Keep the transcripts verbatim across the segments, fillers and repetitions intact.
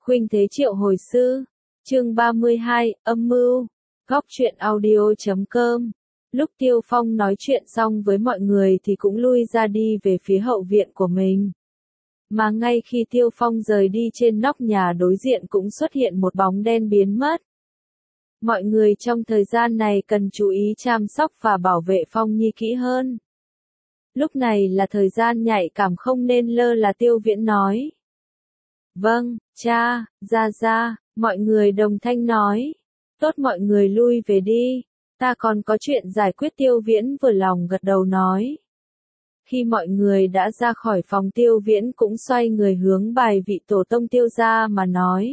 Khuynh Thế Triệu Hồi Sư, chương ba mươi hai, âm mưu, góc truyện audio chấm com. Lúc Tiêu Phong nói chuyện xong với mọi người thì cũng lui ra đi về phía hậu viện của mình. Mà ngay khi Tiêu Phong rời đi, trên nóc nhà đối diện cũng xuất hiện một bóng đen biến mất. Mọi người trong thời gian này cần chú ý chăm sóc và bảo vệ Phong Nhi kỹ hơn. Lúc này là thời gian nhạy cảm, không nên lơ là, Tiêu Viễn nói. Vâng, cha, ra ra, mọi người đồng thanh nói. Tốt, mọi người lui về đi, ta còn có chuyện giải quyết, Tiêu Viễn vừa lòng gật đầu nói. Khi mọi người đã ra khỏi phòng, Tiêu Viễn cũng xoay người hướng bài vị tổ tông Tiêu gia mà nói.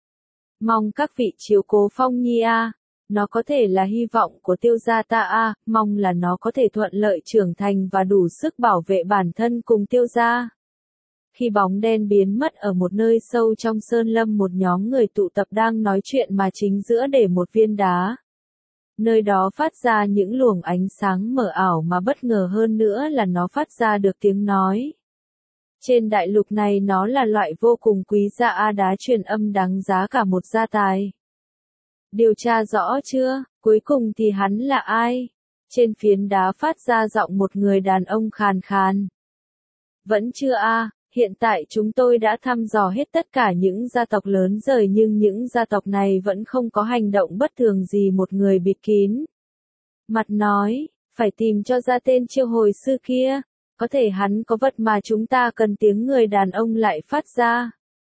Mong các vị chiếu cố Phong Nhi a, nó có thể là hy vọng của Tiêu gia ta a, mong là nó có thể thuận lợi trưởng thành và đủ sức bảo vệ bản thân cùng Tiêu gia. Khi bóng đen biến mất ở một nơi sâu trong sơn lâm, một nhóm người tụ tập đang nói chuyện mà chính giữa để một viên đá. Nơi đó phát ra những luồng ánh sáng mờ ảo, mà bất ngờ hơn nữa là nó phát ra được tiếng nói. Trên đại lục này nó là loại vô cùng quý giá, a đá truyền âm đáng giá cả một gia tài. Điều tra rõ chưa, cuối cùng thì hắn là ai? Trên phiến đá phát ra giọng một người đàn ông khàn khàn. Vẫn chưa a, hiện tại chúng tôi đã thăm dò hết tất cả những gia tộc lớn rồi, nhưng những gia tộc này vẫn không có hành động bất thường gì. Một người bịt kín mặt nói, phải tìm cho ra tên Triệu Hồi Sư kia, có thể hắn có vật mà chúng ta cần. Tiếng người đàn ông lại phát ra.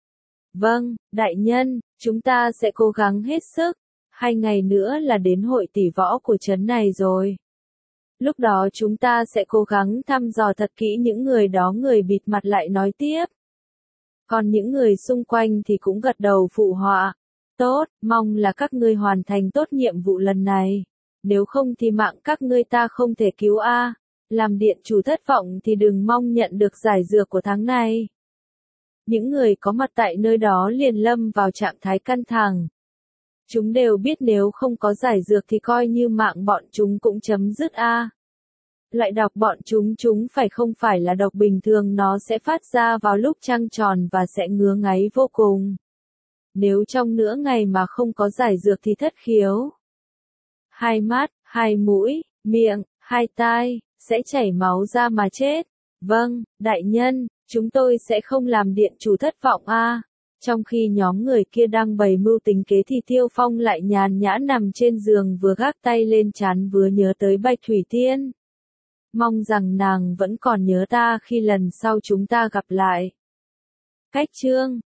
Vâng, đại nhân, chúng ta sẽ cố gắng hết sức, hai ngày nữa là đến hội tỷ võ của trấn này rồi. Lúc đó chúng ta sẽ cố gắng thăm dò thật kỹ những người đó. Người bịt mặt lại nói tiếp. Còn những người xung quanh thì cũng gật đầu phụ họa. Tốt, mong là các ngươi hoàn thành tốt nhiệm vụ lần này. Nếu không thì mạng các ngươi ta không thể cứu a. Làm điện chủ thất vọng thì đừng mong nhận được giải dược của tháng này. Những người có mặt tại nơi đó liền lâm vào trạng thái căng thẳng. Chúng đều biết nếu không có giải dược thì coi như mạng bọn chúng cũng chấm dứt a. Loại độc bọn chúng chúng phải không phải là độc bình thường, nó sẽ phát ra vào lúc trăng tròn và sẽ ngứa ngáy vô cùng. Nếu trong nửa ngày mà không có giải dược thì thất khiếu. Hai mắt, hai mũi, miệng, hai tai, sẽ chảy máu ra mà chết. Vâng, đại nhân, chúng tôi sẽ không làm điện chủ thất vọng a. Trong khi nhóm người kia đang bày mưu tính kế thì Tiêu Phong lại nhàn nhã nằm trên giường, vừa gác tay lên trán vừa nhớ tới Bạch Thủy Tiên. Mong rằng nàng vẫn còn nhớ ta khi lần sau chúng ta gặp lại. Cách chương